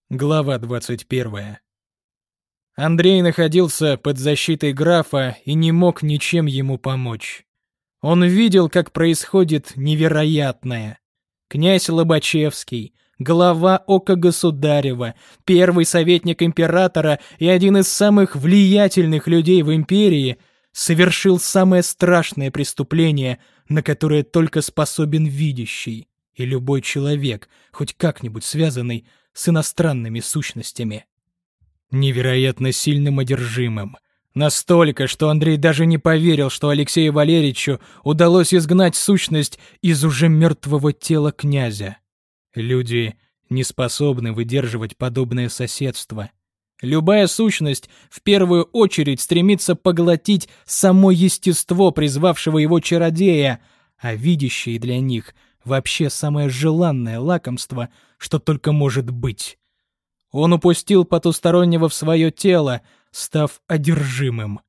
Глава 21. Андрей находился под защитой графа и не мог ничем ему помочь. Он видел, как происходит невероятное. Князь Лобачевский, глава ока государева, первый советник императора и один из самых влиятельных людей в империи, совершил самое страшное преступление, на которое только способен видящий и любой человек, хоть как-нибудь связанный с иностранными сущностями. Невероятно сильным одержимым. Настолько, что Андрей даже не поверил, что Алексею Валерьевичу удалось изгнать сущность из уже мертвого тела князя. Люди не способны выдерживать подобное соседство. Любая сущность в первую очередь стремится поглотить само естество призвавшего его чародея, а видящие для них вообще самое желанное лакомство, что только может быть. Он упустил потустороннего в свое тело, став одержимым.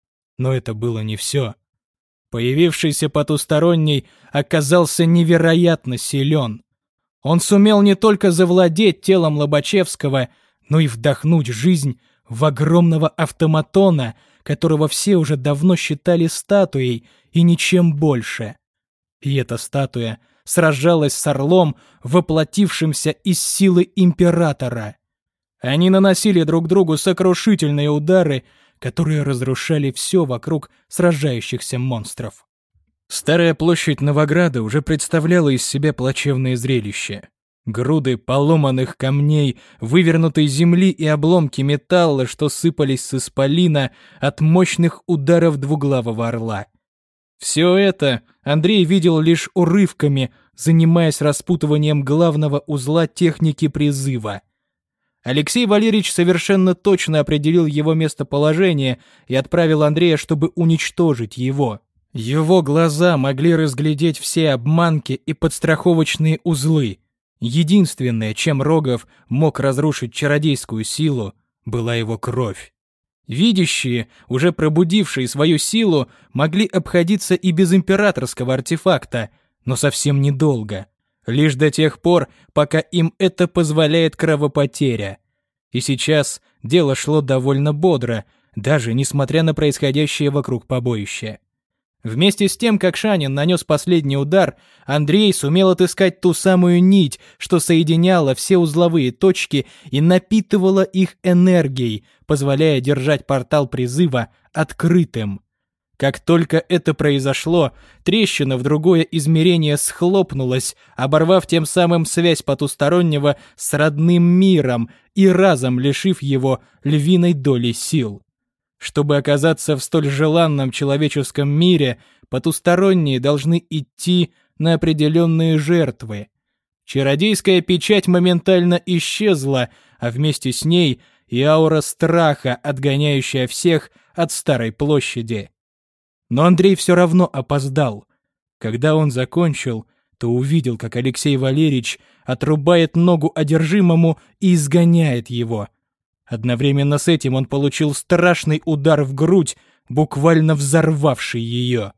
Но это было не все. Появившийся потусторонний оказался невероятно силен. Он сумел не только завладеть телом Лобачевского, но и вдохнуть жизнь в огромного автоматона, которого все уже давно считали статуей и ничем больше. И эта статуя сражалась с орлом, воплотившимся из силы императора. Они наносили друг другу сокрушительные удары, которые разрушали все вокруг сражающихся монстров. Старая площадь Новограда уже представляла из себя плачевное зрелище. Груды поломанных камней, вывернутой земли и обломки металла, что сыпались с исполина от мощных ударов двуглавого орла. Все это Андрей видел лишь урывками, занимаясь распутыванием главного узла техники призыва. Алексей Валерьевич совершенно точно определил его местоположение и отправил Андрея, чтобы уничтожить его. Его глаза могли разглядеть все обманки и подстраховочные узлы. Единственное, чем Рогов мог разрушить чародейскую силу, была его кровь. Видящие, уже пробудившие свою силу, могли обходиться и без императорского артефакта, но совсем недолго. Лишь до тех пор, пока им это позволяет кровопотеря. И сейчас дело шло довольно бодро, даже несмотря на происходящее вокруг побоище. Вместе с тем, как Шанин нанес последний удар, Андрей сумел отыскать ту самую нить, что соединяла все узловые точки и напитывала их энергией, позволяя держать портал призыва открытым. Как только это произошло, трещина в другое измерение схлопнулась, оборвав тем самым связь потустороннего с родным миром и разом лишив его львиной доли сил. Чтобы оказаться в столь желанном человеческом мире, потусторонние должны идти на определенные жертвы. Чародейская печать моментально исчезла, а вместе с ней и аура страха, отгоняющая всех от Старой площади. Но Андрей все равно опоздал. Когда он закончил, то увидел, как Алексей Валерьевич отрубает ногу одержимому и изгоняет его. Одновременно с этим он получил страшный удар в грудь, буквально взорвавший ее.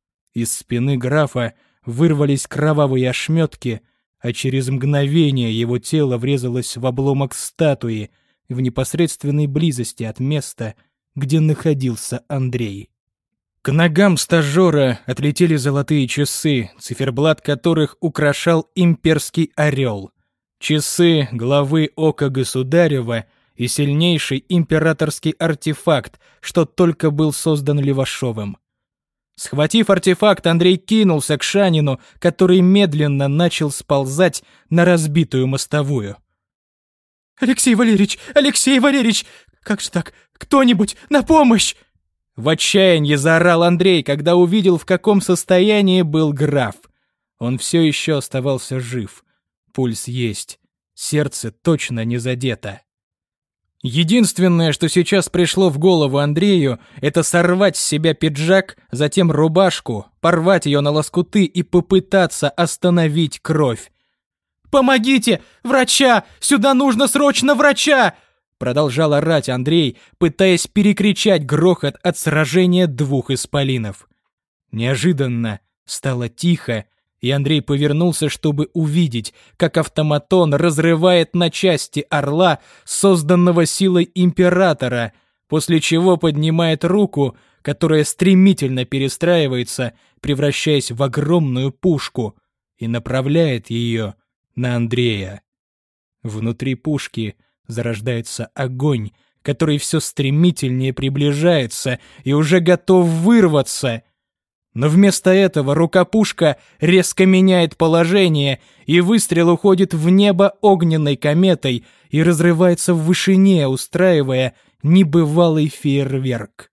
Из спины графа вырвались кровавые ошметки, а через мгновение его тело врезалось в обломок статуи в непосредственной близости от места, где находился Андрей. К ногам стажера отлетели золотые часы, циферблат которых украшал имперский орел. Часы главы ока государева и сильнейший императорский артефакт, что только был создан Левашовым. Схватив артефакт, Андрей кинулся к Шанину, который медленно начал сползать на разбитую мостовую. «Алексей Валерьевич! Алексей Валерьевич! Как же так? Кто-нибудь на помощь!» В отчаянии заорал Андрей, когда увидел, в каком состоянии был граф. Он все еще оставался жив. Пульс есть. Сердце точно не задето. Единственное, что сейчас пришло в голову Андрею, это сорвать с себя пиджак, затем рубашку, порвать ее на лоскуты и попытаться остановить кровь. «Помогите! Врача! Сюда нужно срочно врача!» Продолжал орать Андрей, пытаясь перекричать грохот от сражения двух исполинов. Неожиданно стало тихо, И Андрей повернулся, чтобы увидеть, как автоматон разрывает на части орла, созданного силой императора, после чего поднимает руку, которая стремительно перестраивается, превращаясь в огромную пушку, и направляет ее на Андрея. Внутри пушки зарождается огонь, который все стремительнее приближается и уже готов вырваться. Но вместо этого рукопушка резко меняет положение, и выстрел уходит в небо огненной кометой и разрывается в вышине, устраивая небывалый фейерверк.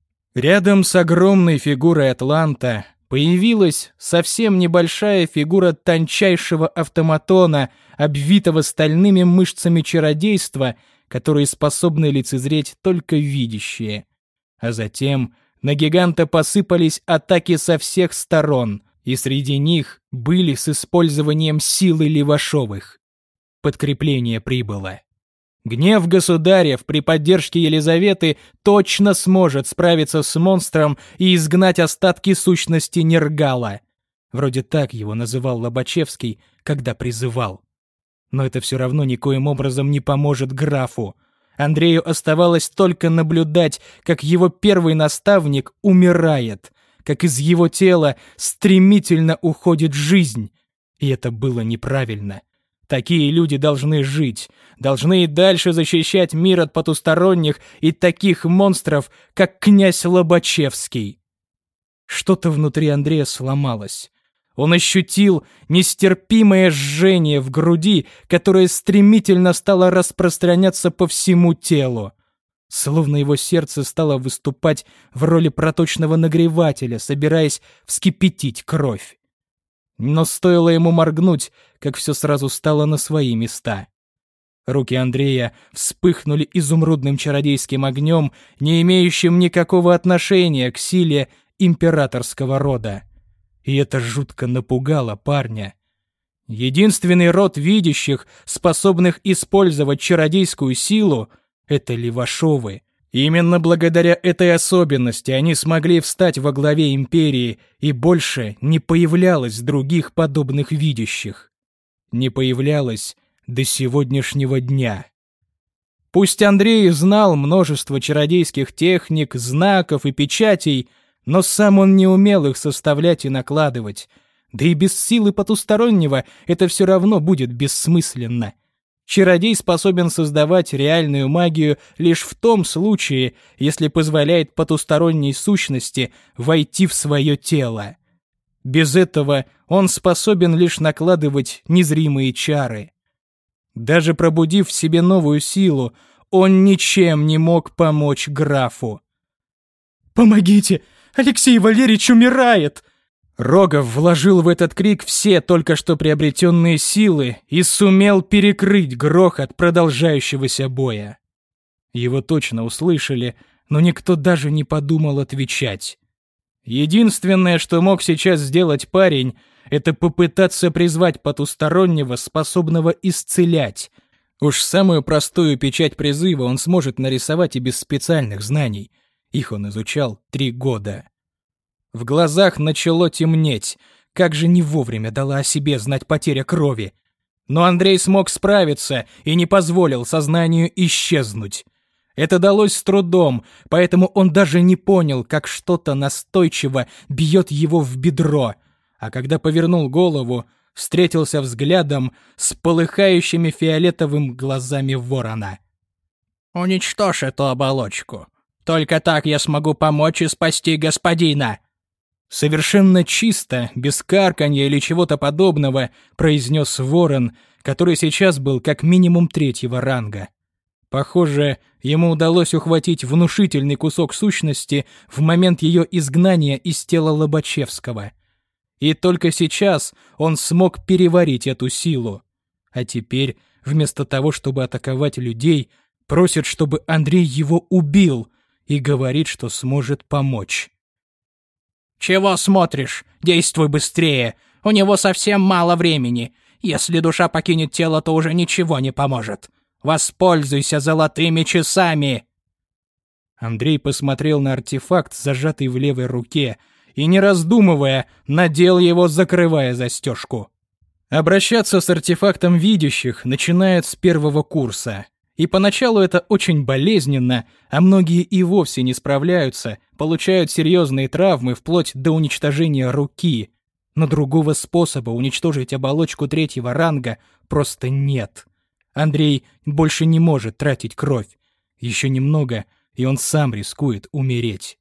Рядом с огромной фигурой Атланта появилась совсем небольшая фигура тончайшего автоматона, обвитого стальными мышцами чародейства, которые способны лицезреть только видящие. А затем на гиганта посыпались атаки со всех сторон, и среди них были с использованием силы Левашовых. Подкрепление прибыло. Гнев государев при поддержке Елизаветы точно сможет справиться с монстром и изгнать остатки сущности Нергала. Вроде так его называл Лобачевский, когда призывал. Но это все равно никоим образом не поможет графу. Андрею оставалось только наблюдать, как его первый наставник умирает, как из его тела стремительно уходит жизнь. И это было неправильно. Такие люди должны жить, должны и дальше защищать мир от потусторонних и таких монстров, как князь Лобачевский. Что-то внутри Андрея сломалось. Он ощутил нестерпимое жжение в груди, которое стремительно стало распространяться по всему телу. Словно его сердце стало выступать в роли проточного нагревателя, собираясь вскипятить кровь. Но стоило ему моргнуть, как все сразу стало на свои места. Руки Андрея вспыхнули изумрудным чародейским огнем, не имеющим никакого отношения к силе императорского рода. И это жутко напугало парня. Единственный род видящих, способных использовать чародейскую силу, — это Левашовы. Именно благодаря этой особенности они смогли встать во главе империи, и больше не появлялось других подобных видящих. Не появлялось до сегодняшнего дня. Пусть Андрей знал множество чародейских техник, знаков и печатей, но сам он не умел их составлять и накладывать. Да и без силы потустороннего это все равно будет бессмысленно. Чародей способен создавать реальную магию лишь в том случае, если позволяет потусторонней сущности войти в свое тело. Без этого он способен лишь накладывать незримые чары. Даже пробудив в себе новую силу, он ничем не мог помочь графу. «Помогите! Алексей Валерьевич умирает!» Рогов вложил в этот крик все только что приобретенные силы и сумел перекрыть грохот продолжающегося боя. Его точно услышали, но никто даже не подумал отвечать. Единственное, что мог сейчас сделать парень, это попытаться призвать потустороннего, способного исцелять. Уж самую простую печать призыва он сможет нарисовать и без специальных знаний. Их он изучал 3 года. В глазах начало темнеть. Как же не вовремя дала о себе знать потеря крови. Но Андрей смог справиться и не позволил сознанию исчезнуть. Это далось с трудом, поэтому он даже не понял, как что-то настойчиво бьет его в бедро. А когда повернул голову, встретился взглядом с полыхающими фиолетовым глазами ворона. «Уничтожь эту оболочку. Только так я смогу помочь и спасти господина!» Совершенно чисто, без карканья или чего-то подобного, произнес ворон, который сейчас был как минимум 3-го ранга. Похоже, ему удалось ухватить внушительный кусок сущности в момент ее изгнания из тела Лобачевского. И только сейчас он смог переварить эту силу. А теперь, вместо того, чтобы атаковать людей, просит, чтобы Андрей его убил, и говорит, что сможет помочь. «Чего смотришь? Действуй быстрее! У него совсем мало времени. Если душа покинет тело, то уже ничего не поможет. Воспользуйся золотыми часами!» Андрей посмотрел на артефакт, зажатый в левой руке, и, не раздумывая, надел его, закрывая застежку. Обращаться с артефактом видящих начинают с первого курса. И поначалу это очень болезненно, а многие и вовсе не справляются, получают серьезные травмы вплоть до уничтожения руки. Но другого способа уничтожить оболочку 3-го ранга просто нет. Андрей больше не может тратить кровь. Еще немного, и он сам рискует умереть.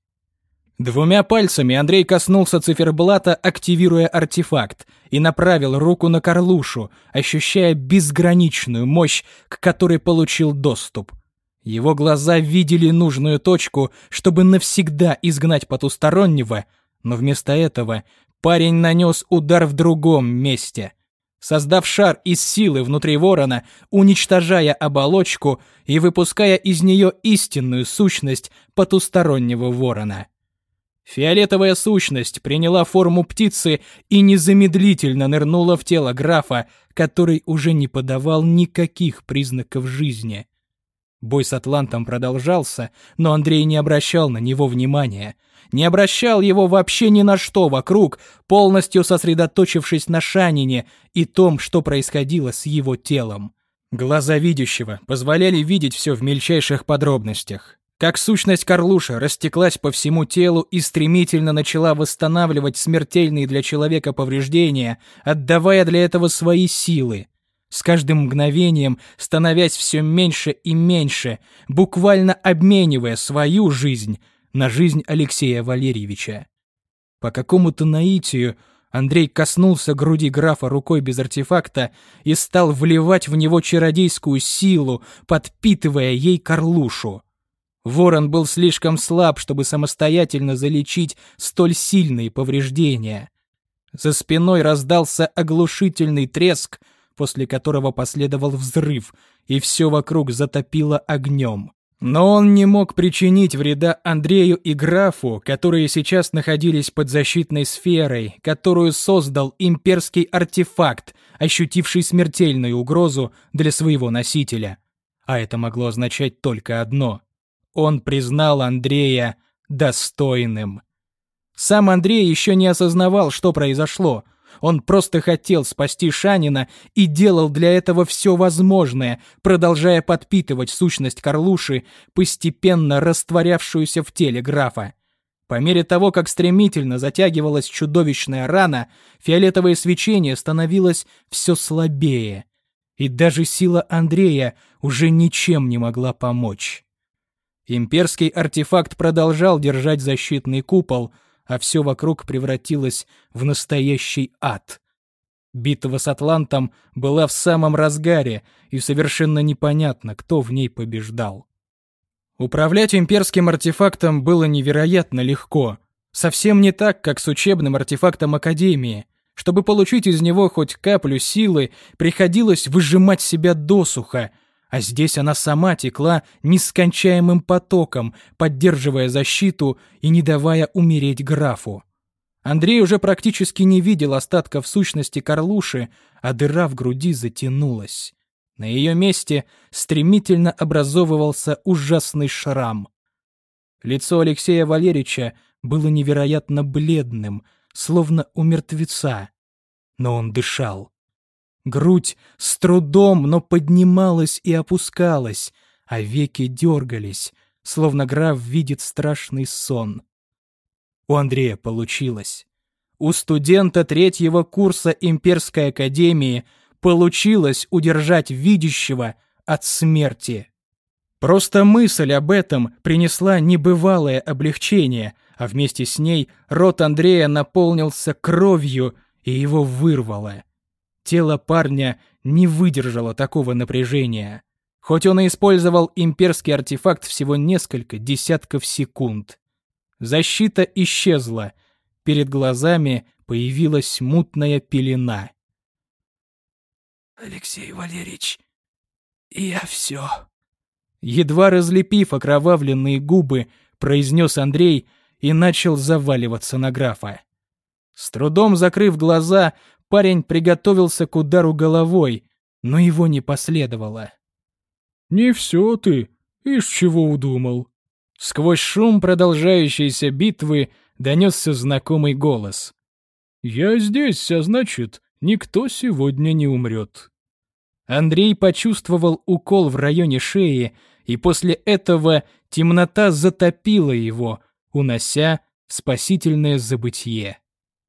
2 пальцами Андрей коснулся циферблата, активируя артефакт, и направил руку на Карлушу, ощущая безграничную мощь, к которой получил доступ. Его глаза видели нужную точку, чтобы навсегда изгнать потустороннего, но вместо этого парень нанес удар в другом месте, создав шар из силы внутри ворона, уничтожая оболочку и выпуская из нее истинную сущность потустороннего ворона. Фиолетовая сущность приняла форму птицы и незамедлительно нырнула в тело графа, который уже не подавал никаких признаков жизни. Бой с атлантом продолжался, но Андрей не обращал на него внимания. Не обращал его вообще ни на что вокруг, полностью сосредоточившись на Шанине и том, что происходило с его телом. Глаза видящего позволяли видеть все в мельчайших подробностях. Как сущность Карлуши растеклась по всему телу и стремительно начала восстанавливать смертельные для человека повреждения, отдавая для этого свои силы. С каждым мгновением становясь все меньше и меньше, буквально обменивая свою жизнь на жизнь Алексея Валерьевича. По какому-то наитию Андрей коснулся груди графа рукой без артефакта и стал вливать в него чародейскую силу, подпитывая ей Карлушу. Ворон был слишком слаб, чтобы самостоятельно залечить столь сильные повреждения. За спиной раздался оглушительный треск, после которого последовал взрыв, и все вокруг затопило огнем. Но он не мог причинить вреда Андрею и графу, которые сейчас находились под защитной сферой, которую создал имперский артефакт, ощутивший смертельную угрозу для своего носителя. А это могло означать только одно — он признал Андрея достойным. Сам Андрей еще не осознавал, что произошло. Он просто хотел спасти Шанина и делал для этого все возможное, продолжая подпитывать сущность Карлуши, постепенно растворявшуюся в теле графа. По мере того, как стремительно затягивалась чудовищная рана, фиолетовое свечение становилось все слабее. И даже сила Андрея уже ничем не могла помочь. Имперский артефакт продолжал держать защитный купол, а все вокруг превратилось в настоящий ад. Битва с Атлантом была в самом разгаре, и совершенно непонятно, кто в ней побеждал. Управлять имперским артефактом было невероятно легко. Совсем не так, как с учебным артефактом Академии. Чтобы получить из него хоть каплю силы, приходилось выжимать себя досуха, а здесь она сама текла нескончаемым потоком, поддерживая защиту и не давая умереть графу. Андрей уже практически не видел остатков сущности Карлуши, а дыра в груди затянулась. На ее месте стремительно образовывался ужасный шрам. Лицо Алексея Валерьевича было невероятно бледным, словно у мертвеца. Но он дышал. Грудь с трудом, но поднималась и опускалась, а веки дергались, словно граф видит страшный сон. У Андрея получилось. У студента 3-го курса Имперской Академии получилось удержать видящего от смерти. Просто мысль об этом принесла небывалое облегчение, а вместе с ней рот Андрея наполнился кровью, и его вырвало. Тело парня не выдержало такого напряжения. Хоть он и использовал имперский артефакт всего несколько десятков секунд. Защита исчезла. Перед глазами появилась мутная пелена. «Алексей Валерьевич, я все...» Едва разлепив окровавленные губы, произнес Андрей и начал заваливаться на графа. С трудом закрыв глаза, парень приготовился к удару головой, но его не последовало. «Не все ты, из чего удумал?» Сквозь шум продолжающейся битвы донесся знакомый голос. «Я здесь, а значит, никто сегодня не умрет». Андрей почувствовал укол в районе шеи, и после этого темнота затопила его, унося в спасительное забытье.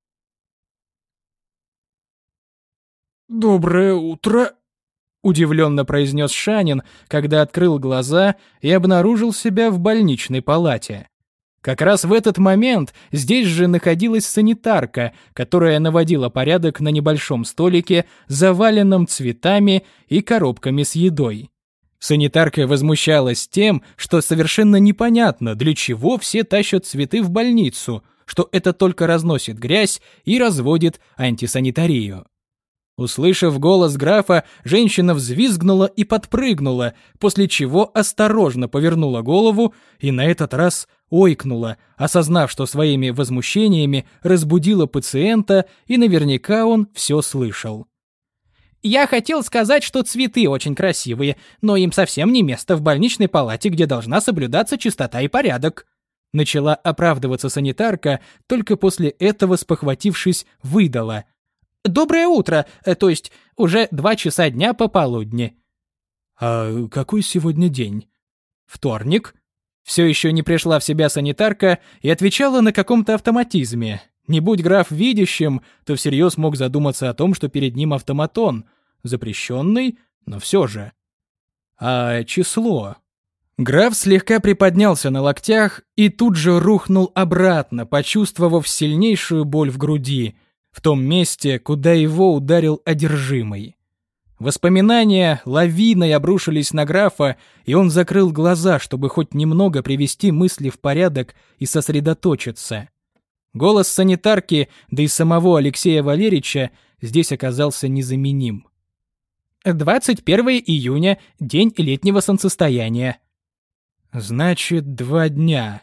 «Доброе утро», — удивленно произнес Шанин, когда открыл глаза и обнаружил себя в больничной палате. Как раз в этот момент здесь же находилась санитарка, которая наводила порядок на небольшом столике, заваленном цветами и коробками с едой. Санитарка возмущалась тем, что совершенно непонятно, для чего все тащат цветы в больницу, что это только разносит грязь и разводит антисанитарию. Услышав голос графа, женщина взвизгнула и подпрыгнула, после чего осторожно повернула голову и на этот раз ойкнула, осознав, что своими возмущениями разбудила пациента, и наверняка он все слышал. «Я хотел сказать, что цветы очень красивые, но им совсем не место в больничной палате, где должна соблюдаться чистота и порядок». Начала оправдываться санитарка, только после этого, спохватившись, выдала: «Доброе утро, то есть уже 2 часа дня пополудни». «А какой сегодня день?» «Вторник». Все еще не пришла в себя санитарка и отвечала на каком-то автоматизме. Не будь граф видящим, то всерьез мог задуматься о том, что перед ним автоматон. Запрещенный, но все же. «А число?» Граф слегка приподнялся на локтях и тут же рухнул обратно, почувствовав сильнейшую боль в груди, в том месте, куда его ударил одержимый. Воспоминания лавиной обрушились на графа, и он закрыл глаза, чтобы хоть немного привести мысли в порядок и сосредоточиться. Голос санитарки, да и самого Алексея Валерьевича, здесь оказался незаменим. 21 июня, день летнего солнцестояния. Значит, 2 дня.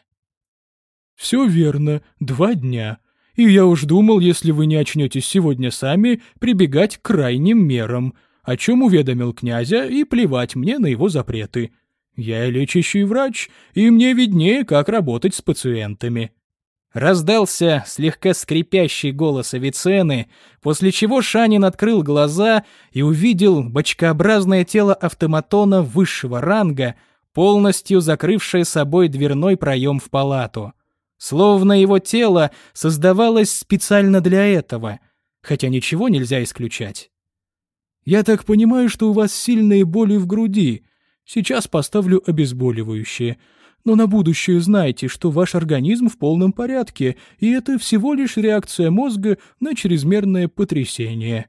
«Все верно, 2 дня. И я уж думал, если вы не очнетесь сегодня сами, прибегать к крайним мерам, о чем уведомил князя, и плевать мне на его запреты. Я лечащий врач, и мне виднее, как работать с пациентами». Раздался слегка скрипящий голос Авиценны, после чего Шанин открыл глаза и увидел бочкообразное тело автоматона высшего ранга, полностью закрывшее собой дверной проем в палату. Словно его тело создавалось специально для этого, хотя ничего нельзя исключать. «Я так понимаю, что у вас сильные боли в груди. Сейчас поставлю обезболивающее. Но на будущее знайте, что ваш организм в полном порядке, и это всего лишь реакция мозга на чрезмерное потрясение».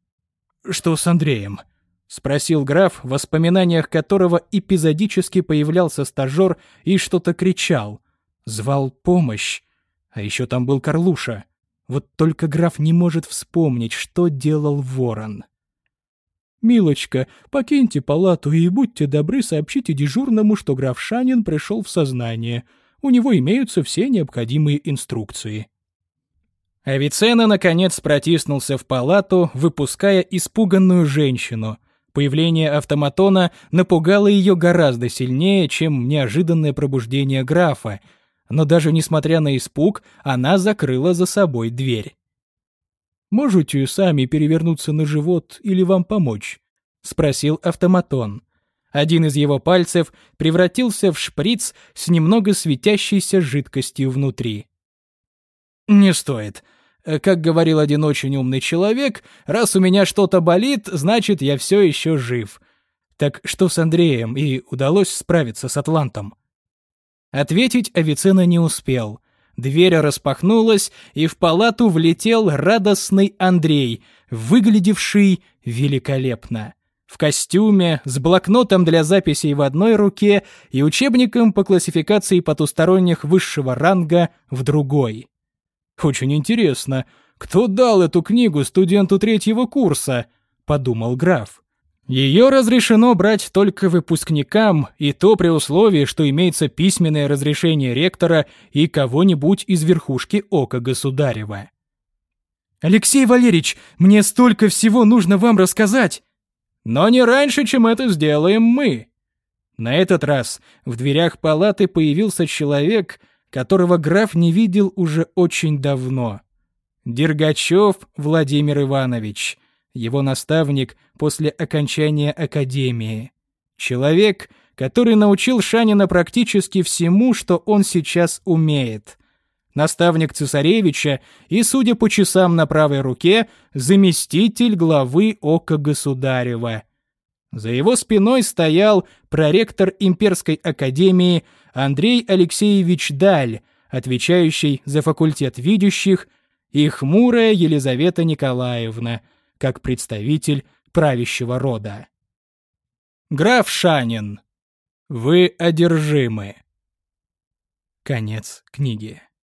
«Что с Андреем?» — спросил граф, в воспоминаниях которого эпизодически появлялся стажер и что-то кричал. Звал помощь. А еще там был Карлуша. Вот только граф не может вспомнить, что делал Ворон. «Милочка, покиньте палату и будьте добры, сообщите дежурному, что граф Шанин пришел в сознание. У него имеются все необходимые инструкции». Авиценна, наконец, протиснулся в палату, выпуская испуганную женщину. Появление автоматона напугало ее гораздо сильнее, чем неожиданное пробуждение графа, но даже несмотря на испуг, она закрыла за собой дверь. «Можете сами перевернуться на живот или вам помочь?» — спросил автоматон. Один из его пальцев превратился в шприц с немного светящейся жидкостью внутри. «Не стоит. Как говорил один очень умный человек, раз у меня что-то болит, значит, я все еще жив. Так что с Андреем, и удалось справиться с Атлантом?» Ответить Авиценна не успел. Дверь распахнулась, и в палату влетел радостный Андрей, выглядевший великолепно. В костюме, с блокнотом для записей в одной руке и учебником по классификации потусторонних высшего ранга в другой. «Очень интересно, кто дал эту книгу студенту 3-го курса?» — подумал граф. Ее разрешено брать только выпускникам, и то при условии, что имеется письменное разрешение ректора и кого-нибудь из верхушки ока государева. «Алексей Валерьевич, мне столько всего нужно вам рассказать!» «Но не раньше, чем это сделаем мы!» На этот раз в дверях палаты появился человек, которого граф не видел уже очень давно. Дергачев Владимир Иванович, его наставник после окончания академии. Человек, который научил Шанина практически всему, что он сейчас умеет. Наставник цесаревича и, судя по часам на правой руке, заместитель главы ока государева. За его спиной стоял проректор имперской академии Андрей Алексеевич Даль, отвечающий за факультет видящих, и хмурая Елизавета Николаевна, как представитель правящего рода. Граф Шанин, вы одержимы. Конец книги.